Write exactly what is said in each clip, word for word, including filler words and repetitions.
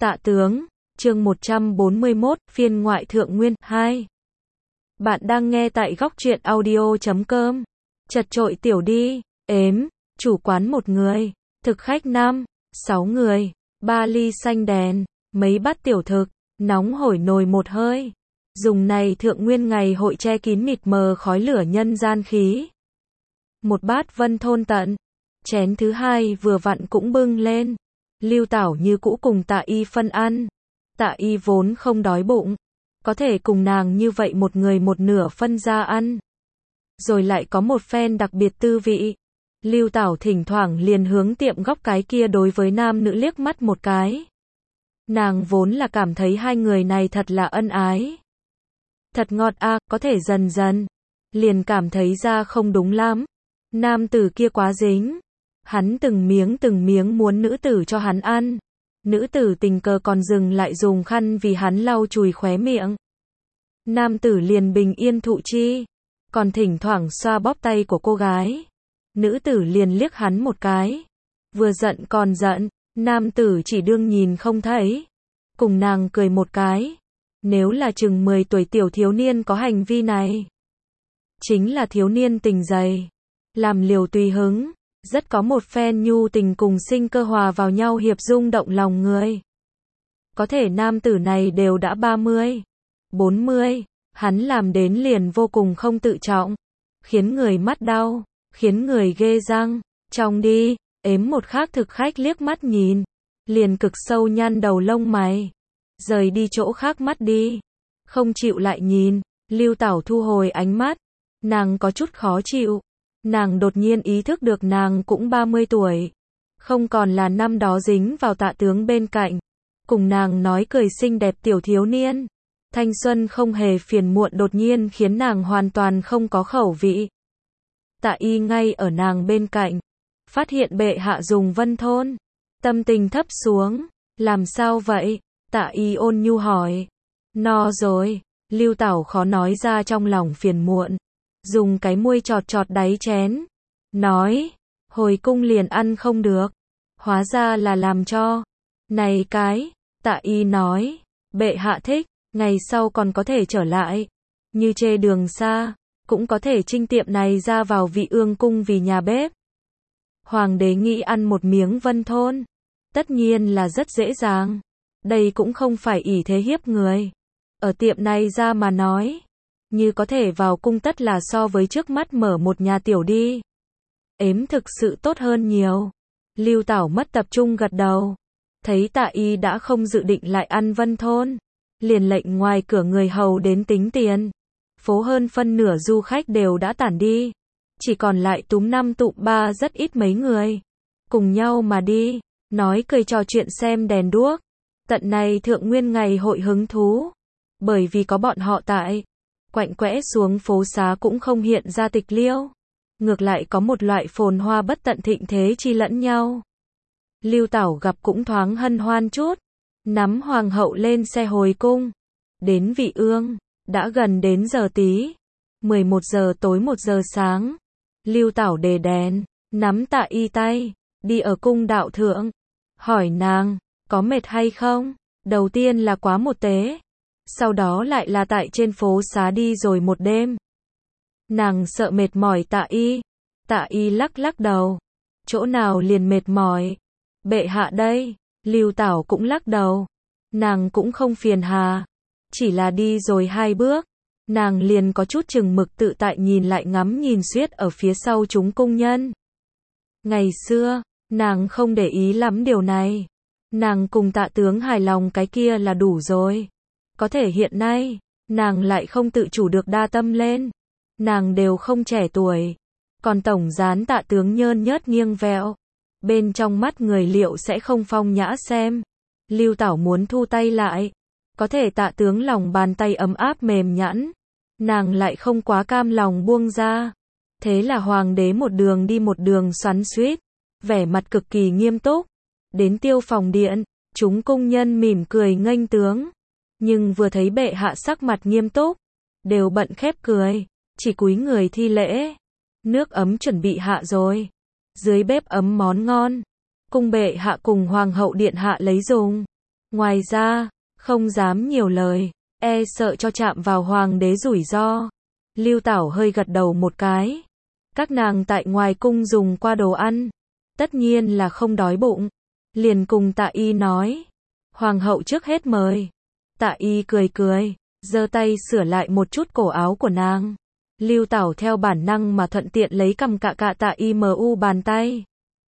Tạ tướng, chương một trăm bốn mươi mốt, phiên ngoại thượng nguyên, hai. Bạn đang nghe tại góc truyện audio chấm com. Chật chội tiểu đi, ếm, chủ quán một người, thực khách năm, sáu người, ba ly xanh đèn, mấy bát tiểu thực, nóng hổi nồi một hơi. Dùng này thượng nguyên ngày hội che kín mịt mờ khói lửa nhân gian khí. Một bát vân thôn tận, chén thứ hai vừa vặn cũng bưng lên. Lưu Tảo như cũ cùng Tạ Y phân ăn. Tạ Y vốn không đói bụng, có thể cùng nàng như vậy một người một nửa phân ra ăn. Rồi lại có một phen đặc biệt tư vị. Lưu Tảo thỉnh thoảng liền hướng tiệm góc cái kia đối với nam nữ liếc mắt một cái. Nàng vốn là cảm thấy hai người này thật là ân ái. Thật ngọt a, à, có thể dần dần. Liền cảm thấy ra không đúng lắm. Nam tử kia quá dính. Hắn từng miếng từng miếng muốn nữ tử cho hắn ăn. Nữ tử tình cờ còn dừng lại dùng khăn vì hắn lau chùi khóe miệng. Nam tử liền bình yên thụ chi. Còn thỉnh thoảng xoa bóp tay của cô gái. Nữ tử liền liếc hắn một cái. Vừa giận còn giận. Nam tử chỉ đương nhìn không thấy. Cùng nàng cười một cái. Nếu là chừng mười tuổi tiểu thiếu niên có hành vi này. Chính là thiếu niên tình dày. Làm liều tùy hứng. Rất có một phen nhu tình cùng sinh cơ hòa vào nhau hiệp rung động lòng người. Có thể nam tử này đều đã ba mươi, bốn mươi, hắn làm đến liền vô cùng không tự trọng, khiến người mắt đau, khiến người ghê răng, trong đi, ếm một khác thực khách liếc mắt nhìn, liền cực sâu nhăn đầu lông mày, rời đi chỗ khác mắt đi, không chịu lại nhìn. Lưu Tảo thu hồi ánh mắt, nàng có chút khó chịu. Nàng đột nhiên ý thức được nàng cũng ba mươi tuổi. Không còn là năm đó dính vào Tạ tướng bên cạnh. Cùng nàng nói cười xinh đẹp tiểu thiếu niên. Thanh xuân không hề phiền muộn đột nhiên khiến nàng hoàn toàn không có khẩu vị. Tạ Y ngay ở nàng bên cạnh. Phát hiện bệ hạ dùng vân thôn. Tâm tình thấp xuống. Làm sao vậy? Tạ Y ôn nhu hỏi. No rồi. Lưu Tảo khó nói ra trong lòng phiền muộn. Dùng cái muôi chọt chọt đáy chén. Nói. Hồi cung liền ăn không được. Hóa ra là làm cho. Này cái. Tạ Y nói. Bệ hạ thích. Ngày sau còn có thể trở lại. Như chê đường xa. Cũng có thể trinh tiệm này ra vào vị ương cung vì nhà bếp. Hoàng đế nghĩ ăn một miếng vân thôn. Tất nhiên là rất dễ dàng. Đây cũng không phải ỷ thế hiếp người. Ở tiệm này ra mà nói. Như có thể vào cung tất là so với trước mắt mở một nhà tiểu đi. Ếm thực sự tốt hơn nhiều. Lưu Tảo mất tập trung gật đầu. Thấy Tạ Y đã không dự định lại ăn vân thôn. Liền lệnh ngoài cửa người hầu đến tính tiền. Phố hơn phân nửa du khách đều đã tản đi. Chỉ còn lại túm năm tụm ba rất ít mấy người. Cùng nhau mà đi. Nói cười trò chuyện xem đèn đuốc. Tận này thượng nguyên ngày hội hứng thú. Bởi vì có bọn họ tại. Quạnh quẽ xuống phố xá cũng không hiện ra tịch liêu. Ngược lại có một loại phồn hoa bất tận thịnh thế chi lẫn nhau. Lưu Tảo gặp cũng thoáng hân hoan chút. Nắm hoàng hậu lên xe hồi cung. Đến vị ương. Đã gần đến giờ tí. mười một giờ tối một giờ sáng. Lưu Tảo đề đèn. Nắm Tạ Y tay. Đi ở cung đạo thượng. Hỏi nàng. Có mệt hay không? Đầu tiên là quá một tế. Sau đó lại là tại trên phố xá đi rồi một đêm. Nàng sợ mệt mỏi Tạ Y. Tạ Y lắc lắc đầu. Chỗ nào liền mệt mỏi. Bệ hạ đây. Lưu Tảo cũng lắc đầu. Nàng cũng không phiền hà. Chỉ là đi rồi hai bước. Nàng liền có chút chừng mực tự tại nhìn lại ngắm nhìn suýt ở phía sau chúng cung nhân. Ngày xưa, nàng không để ý lắm điều này. Nàng cùng Tạ tướng hài lòng cái kia là đủ rồi. Có thể hiện nay, nàng lại không tự chủ được đa tâm lên. Nàng đều không trẻ tuổi. Còn tổng gián Tạ tướng nhơn nhớt nghiêng vẹo. Bên trong mắt người liệu sẽ không phong nhã xem. Lưu Tảo muốn thu tay lại. Có thể Tạ tướng lòng bàn tay ấm áp mềm nhẵn. Nàng lại không quá cam lòng buông ra. Thế là hoàng đế một đường đi một đường xoắn xuýt. Vẻ mặt cực kỳ nghiêm túc. Đến tiêu phòng điện, chúng cung nhân mỉm cười nghênh tướng. Nhưng vừa thấy bệ hạ sắc mặt nghiêm túc, đều bận khép cười, chỉ cúi người thi lễ. Nước ấm chuẩn bị hạ rồi. Dưới bếp ấm món ngon. Cung bệ hạ cùng hoàng hậu điện hạ lấy dùng. Ngoài ra, không dám nhiều lời, e sợ cho chạm vào hoàng đế rủi ro. Lưu Tảo hơi gật đầu một cái. Các nàng tại ngoài cung dùng qua đồ ăn, tất nhiên là không đói bụng. Liền cùng Tạ Y nói, hoàng hậu trước hết mời. Tạ Y cười cười, giơ tay sửa lại một chút cổ áo của nàng. Lưu Tảo theo bản năng mà thuận tiện lấy cầm cạ cạ Tạ Y mu bàn tay.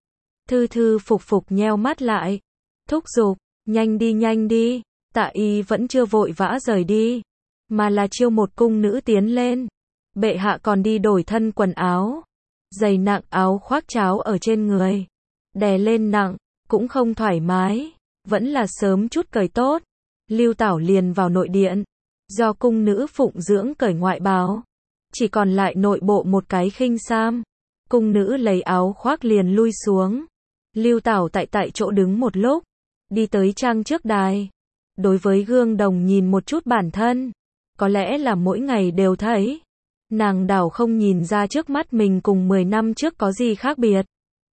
Thư thư phục phục nheo mắt lại, thúc giục, nhanh đi nhanh đi. Tạ Y vẫn chưa vội vã rời đi, mà là chiêu một cung nữ tiến lên. Bệ hạ còn đi đổi thân quần áo, giày nặng áo khoác cháo ở trên người, đè lên nặng, cũng không thoải mái, vẫn là sớm chút cởi tốt. Lưu Tảo liền vào nội điện, do cung nữ phụng dưỡng cởi ngoại bào, chỉ còn lại nội bộ một cái khinh sam. Cung nữ lấy áo khoác liền lui xuống. Lưu Tảo tại tại chỗ đứng một lúc, đi tới trang trước đài. Đối với gương đồng nhìn một chút bản thân, có lẽ là mỗi ngày đều thấy. Nàng đảo không nhìn ra trước mắt mình cùng mười năm trước có gì khác biệt.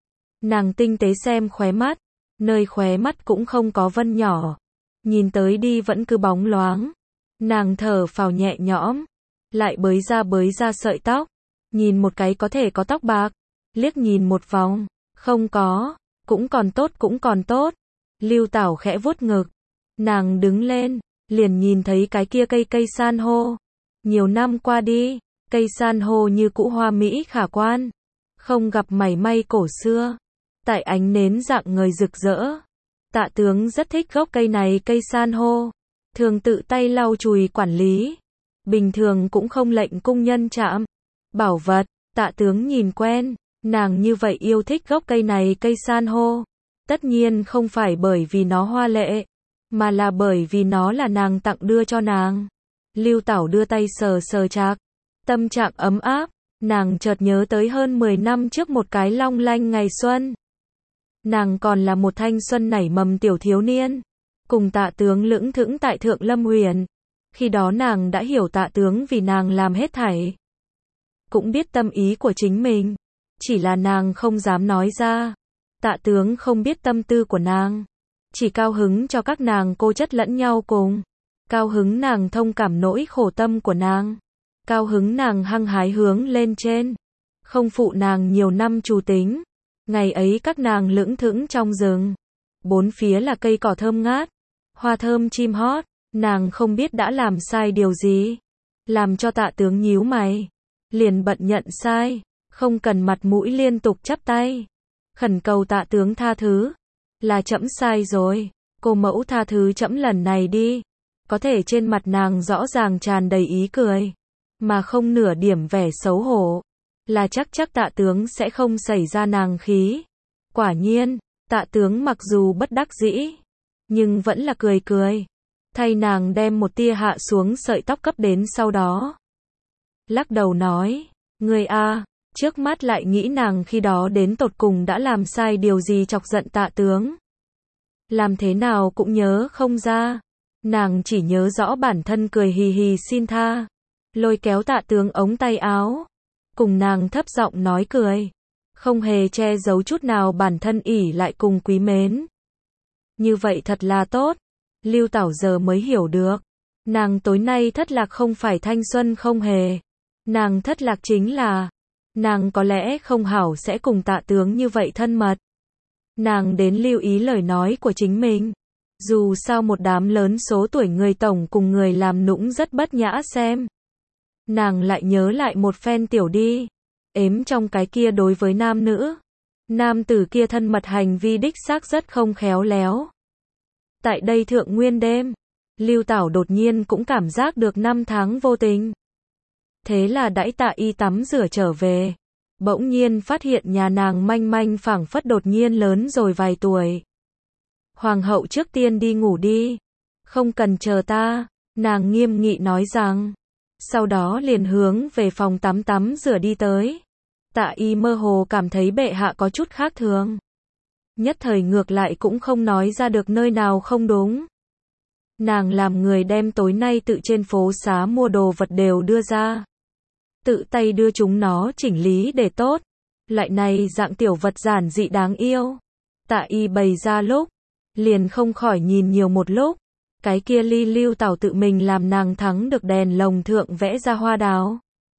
Nàng tinh tế xem khóe mắt, nơi khóe mắt cũng không có vân nhỏ. Nhìn tới đi vẫn cứ bóng loáng. Nàng thở phào nhẹ nhõm, lại bới ra bới ra sợi tóc. Nhìn một cái có thể có tóc bạc, liếc nhìn một vòng, không có, cũng còn tốt cũng còn tốt. Lưu Tảo khẽ vuốt ngực, nàng đứng lên, liền nhìn thấy cái kia cây cây san hô. Nhiều năm qua đi, cây san hô như cũ hoa mỹ khả quan, không gặp mảy may cổ xưa. Tại ánh nến rạng ngời rực rỡ, Tạ tướng rất thích gốc cây này cây san hô, thường tự tay lau chùi quản lý, bình thường cũng không lệnh cung nhân chạm. Bảo vật, Tạ tướng nhìn quen, nàng như vậy yêu thích gốc cây này cây san hô, tất nhiên không phải bởi vì nó hoa lệ, mà là bởi vì nó là nàng tặng đưa cho nàng. Lưu Tảo đưa tay sờ sờ chạc, tâm trạng ấm áp, nàng chợt nhớ tới hơn mười năm trước một cái long lanh ngày xuân. Nàng còn là một thanh xuân nảy mầm tiểu thiếu niên, cùng Tạ tướng lững thững tại Thượng Lâm Huyền. Khi đó nàng đã hiểu Tạ tướng vì nàng làm hết thảy, cũng biết tâm ý của chính mình, chỉ là nàng không dám nói ra. Tạ tướng không biết tâm tư của nàng, chỉ cao hứng cho các nàng cô chất lẫn nhau cùng, cao hứng nàng thông cảm nỗi khổ tâm của nàng, cao hứng nàng hăng hái hướng lên trên, không phụ nàng nhiều năm trù tính. Ngày ấy các nàng lững thững trong rừng, bốn phía là cây cỏ thơm ngát, hoa thơm chim hót, nàng không biết đã làm sai điều gì, làm cho Tạ tướng nhíu mày, liền bận nhận sai, không cần mặt mũi liên tục chắp tay, khẩn cầu Tạ tướng tha thứ, là trẫm sai rồi, cô mẫu tha thứ trẫm lần này đi. Có thể trên mặt nàng rõ ràng tràn đầy ý cười, mà không nửa điểm vẻ xấu hổ, là chắc chắc Tạ tướng sẽ không xảy ra nàng khí. Quả nhiên, Tạ tướng mặc dù bất đắc dĩ, nhưng vẫn là cười cười, thay nàng đem một tia hạ xuống sợi tóc cấp đến sau đó. Lắc đầu nói, người a, trước mắt lại nghĩ nàng khi đó đến tột cùng đã làm sai điều gì chọc giận Tạ tướng. Làm thế nào cũng nhớ không ra, nàng chỉ nhớ rõ bản thân cười hì hì xin tha, lôi kéo Tạ tướng ống tay áo, cùng nàng thấp giọng nói cười, không hề che giấu chút nào bản thân ỷ lại cùng quý mến. Như vậy thật là tốt. Lưu Tảo giờ mới hiểu được, nàng tối nay thất lạc không phải thanh xuân không hề, nàng thất lạc chính là, nàng có lẽ không hảo sẽ cùng Tạ tướng như vậy thân mật. Nàng đến lưu ý lời nói của chính mình. Dù sao một đám lớn số tuổi người tổng cùng người làm nũng rất bất nhã xem. Nàng lại nhớ lại một phen tiểu đi, ếm trong cái kia đối với nam nữ. Nam tử kia thân mật hành vi đích xác rất không khéo léo. Tại đây thượng nguyên đêm, Lưu Tảo đột nhiên cũng cảm giác được năm tháng vô tình. Thế là đãi Tạ Y tắm rửa trở về, bỗng nhiên phát hiện nhà nàng manh manh phảng phất đột nhiên lớn rồi vài tuổi. Hoàng hậu trước tiên đi ngủ đi, không cần chờ ta, nàng nghiêm nghị nói rằng. Sau đó liền hướng về phòng tắm tắm rửa đi tới. Tạ Y mơ hồ cảm thấy bệ hạ có chút khác thường. Nhất thời ngược lại cũng không nói ra được nơi nào không đúng. Nàng làm người đem tối nay tự trên phố xá mua đồ vật đều đưa ra. Tự tay đưa chúng nó chỉnh lý để tốt. Loại này dạng tiểu vật giản dị đáng yêu. Tạ Y bày ra lúc, liền không khỏi nhìn nhiều một lúc. Cái kia ly Lưu Tảo tự mình làm nàng thắng được đèn lồng thượng vẽ ra hoa đào.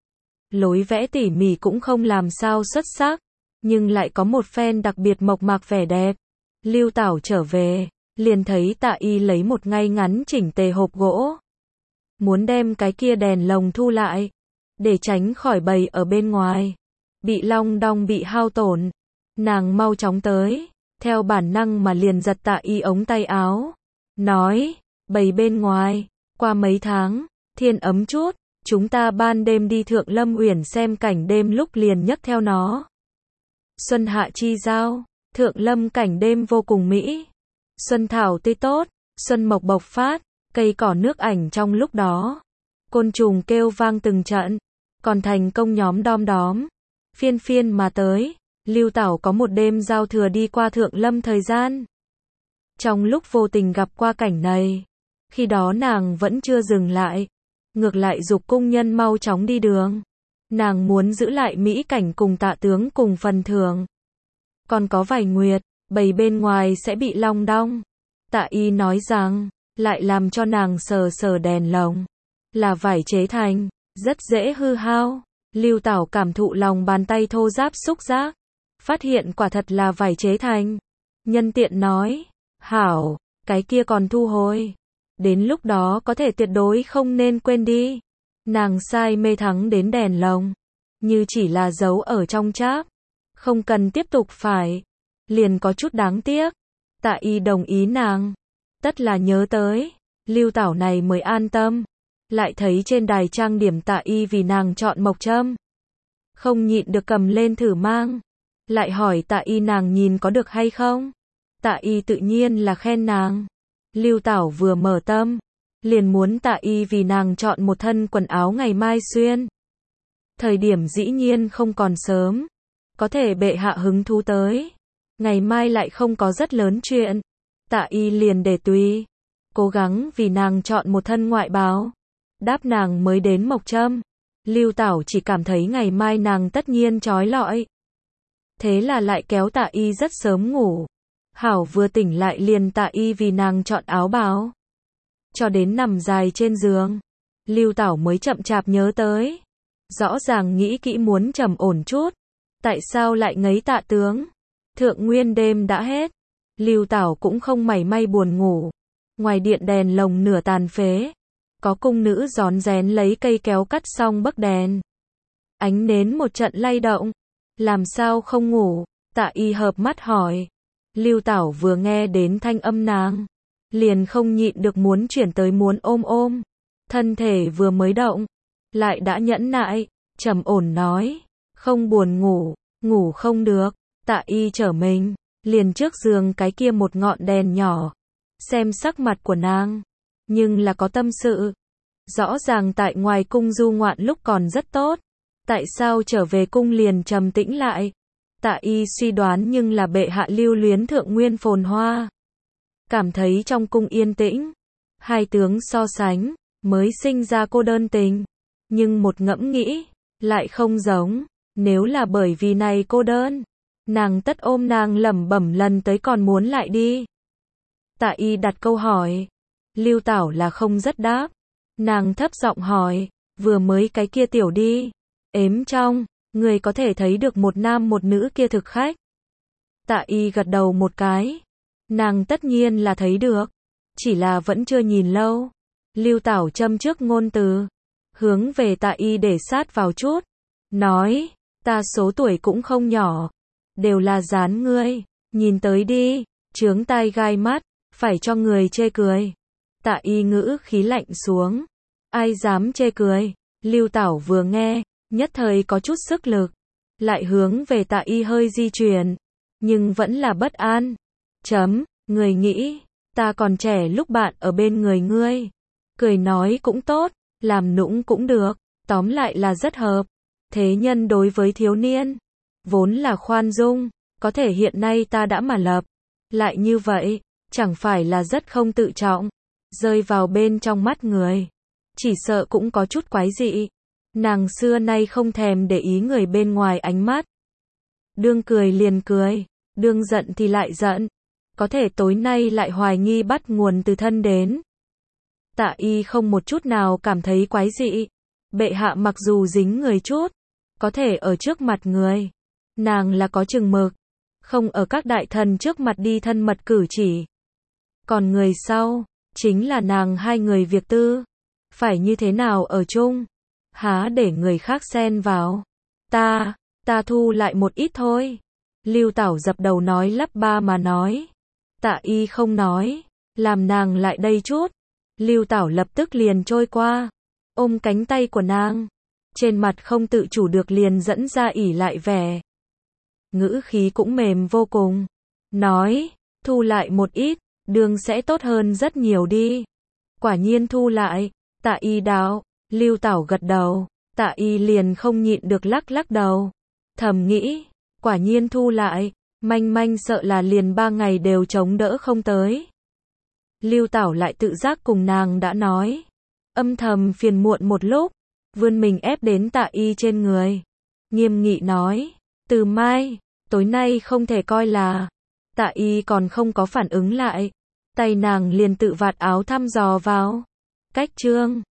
Lối vẽ tỉ mỉ cũng không làm sao xuất sắc, nhưng lại có một phen đặc biệt mộc mạc vẻ đẹp. Lưu Tảo trở về, liền thấy Tạ Y lấy một ngay ngắn chỉnh tề hộp gỗ. Muốn đem cái kia đèn lồng thu lại, để tránh khỏi bầy ở bên ngoài. Bị long đong bị hao tổn. Nàng mau chóng tới, theo bản năng mà liền giật Tạ Y ống tay áo. Nói, bầy bên ngoài, qua mấy tháng, thiên ấm chút, chúng ta ban đêm đi Thượng Lâm Uyển xem cảnh đêm lúc liền nhấc theo nó. Xuân hạ chi giao, Thượng Lâm cảnh đêm vô cùng mỹ. Xuân thảo tươi tốt, xuân mộc bộc phát, cây cỏ nước ảnh trong lúc đó. Côn trùng kêu vang từng trận, còn thành công nhóm đom đóm. Phiên phiên mà tới, Lưu Tảo có một đêm giao thừa đi qua Thượng Lâm thời gian. Trong lúc vô tình gặp qua cảnh này, khi đó nàng vẫn chưa dừng lại, ngược lại giục cung nhân mau chóng đi đường. Nàng muốn giữ lại mỹ cảnh cùng Tạ tướng cùng phần thưởng. Còn có vài nguyệt, bầy bên ngoài sẽ bị long đong. Tạ Y nói rằng, lại làm cho nàng sờ sờ đèn lồng. Là vải chế thành, rất dễ hư hao. Lưu Tảo cảm thụ lòng bàn tay thô ráp xúc giác, phát hiện quả thật là vải chế thành. Nhân tiện nói, hảo, cái kia còn thu hồi. Đến lúc đó có thể tuyệt đối không nên quên đi. Nàng sai mê thắng đến đèn lồng, như chỉ là giấu ở trong cháp, không cần tiếp tục phải. Liền có chút đáng tiếc. Tạ Y đồng ý nàng, tất là nhớ tới. Lưu Tảo này mới an tâm. Lại thấy trên đài trang điểm Tạ Y vì nàng chọn mộc châm, không nhịn được cầm lên thử mang. Lại hỏi Tạ Y nàng nhìn có được hay không. Tạ Y tự nhiên là khen nàng. Lưu Tảo vừa mở tâm, liền muốn Tạ Y vì nàng chọn một thân quần áo ngày mai xuyên. Thời điểm dĩ nhiên không còn sớm, có thể bệ hạ hứng thú tới. Ngày mai lại không có rất lớn chuyện. Tạ Y liền để tùy, cố gắng vì nàng chọn một thân ngoại bào. Đáp nàng mới đến mộc châm. Lưu Tảo chỉ cảm thấy ngày mai nàng tất nhiên trói lọi. Thế là lại kéo Tạ Y rất sớm ngủ. Hảo vừa tỉnh lại liền Tạ Y vì nàng chọn áo bào. Cho đến nằm dài trên giường, Lưu Tảo mới chậm chạp nhớ tới. Rõ ràng nghĩ kỹ muốn trầm ổn chút. Tại sao lại ngấy Tạ tướng? Thượng nguyên đêm đã hết. Lưu Tảo cũng không mảy may buồn ngủ. Ngoài điện đèn lồng nửa tàn phế. Có cung nữ rón rén lấy cây kéo cắt xong bấc đèn. Ánh nến một trận lay động. Làm sao không ngủ? Tạ Y hợp mắt hỏi. Lưu Tảo vừa nghe đến thanh âm nàng, liền không nhịn được muốn chuyển tới muốn ôm ôm. Thân thể vừa mới động, lại đã nhẫn nại, trầm ổn nói. Không buồn ngủ, ngủ không được. Tạ Y trở mình, liền trước giường cái kia một ngọn đèn nhỏ. Xem sắc mặt của nàng, nhưng là có tâm sự. Rõ ràng tại ngoài cung du ngoạn lúc còn rất tốt. Tại sao trở về cung liền trầm tĩnh lại? Tạ Y suy đoán nhưng là bệ hạ lưu luyến thượng nguyên phồn hoa. Cảm thấy trong cung yên tĩnh. Hai tướng so sánh, mới sinh ra cô đơn tình. Nhưng một ngẫm nghĩ, lại không giống. Nếu là bởi vì này cô đơn, nàng tất ôm nàng lẩm bẩm lần tới còn muốn lại đi. Tạ Y đặt câu hỏi. Lưu Tảo là không rất đáp. Nàng thấp giọng hỏi, vừa mới cái kia tiểu đi, ếm trong, người có thể thấy được một nam một nữ kia thực khách. Tạ Y gật đầu một cái. Nàng tất nhiên là thấy được, chỉ là vẫn chưa nhìn lâu. Lưu Tảo châm trước ngôn từ, hướng về Tạ Y để sát vào chút, nói, ta số tuổi cũng không nhỏ, đều là dán ngươi, nhìn tới đi, chướng tai gai mắt, phải cho người chê cười. Tạ Y ngữ khí lạnh xuống, ai dám chê cười. Lưu Tảo vừa nghe, nhất thời có chút sức lực, lại hướng về Tạ Y hơi di chuyển, nhưng vẫn là bất an. Chấm, người nghĩ, ta còn trẻ lúc bạn ở bên người ngươi, cười nói cũng tốt, làm nũng cũng được, tóm lại là rất hợp. Thế nhân đối với thiếu niên, vốn là khoan dung, có thể hiện nay ta đã mà lập, lại như vậy, chẳng phải là rất không tự trọng, rơi vào bên trong mắt người, chỉ sợ cũng có chút quái dị. Nàng xưa nay không thèm để ý người bên ngoài ánh mắt. Đương cười liền cười, đương giận thì lại giận. có thể tối nay lại hoài nghi bắt nguồn từ thân đến. Tạ Y không một chút nào cảm thấy quái dị. Bệ hạ mặc dù dính người chút, có thể ở trước mặt người, nàng là có chừng mực, không ở các đại thần trước mặt đi thân mật cử chỉ. Còn người sau, chính là nàng hai người việc tư, phải như thế nào ở chung, há để người khác xen vào. Ta, ta thu lại một ít thôi. Lưu Tảo dập đầu nói lắp ba mà nói. Tạ Y không nói, làm nàng lại đây chút. Lưu Tảo lập tức liền trôi qua, ôm cánh tay của nàng, trên mặt không tự chủ được liền dẫn ra ỉ lại vẻ. Ngữ khí cũng mềm vô cùng, nói, thu lại một ít, đường sẽ tốt hơn rất nhiều đi. Quả nhiên thu lại. Tạ Y đạo. Lưu Tảo gật đầu, Tạ Y liền không nhịn được lắc lắc đầu, thầm nghĩ, quả nhiên thu lại, manh manh sợ là liền ba ngày đều chống đỡ không tới. Lưu Tảo lại tự giác cùng nàng đã nói, âm thầm phiền muộn một lúc, vươn mình ép đến Tạ Y trên người, nghiêm nghị nói, từ mai, tối nay không thể coi là. Tạ Y còn không có phản ứng lại, tay nàng liền tự vạt áo thăm dò vào. Cách chương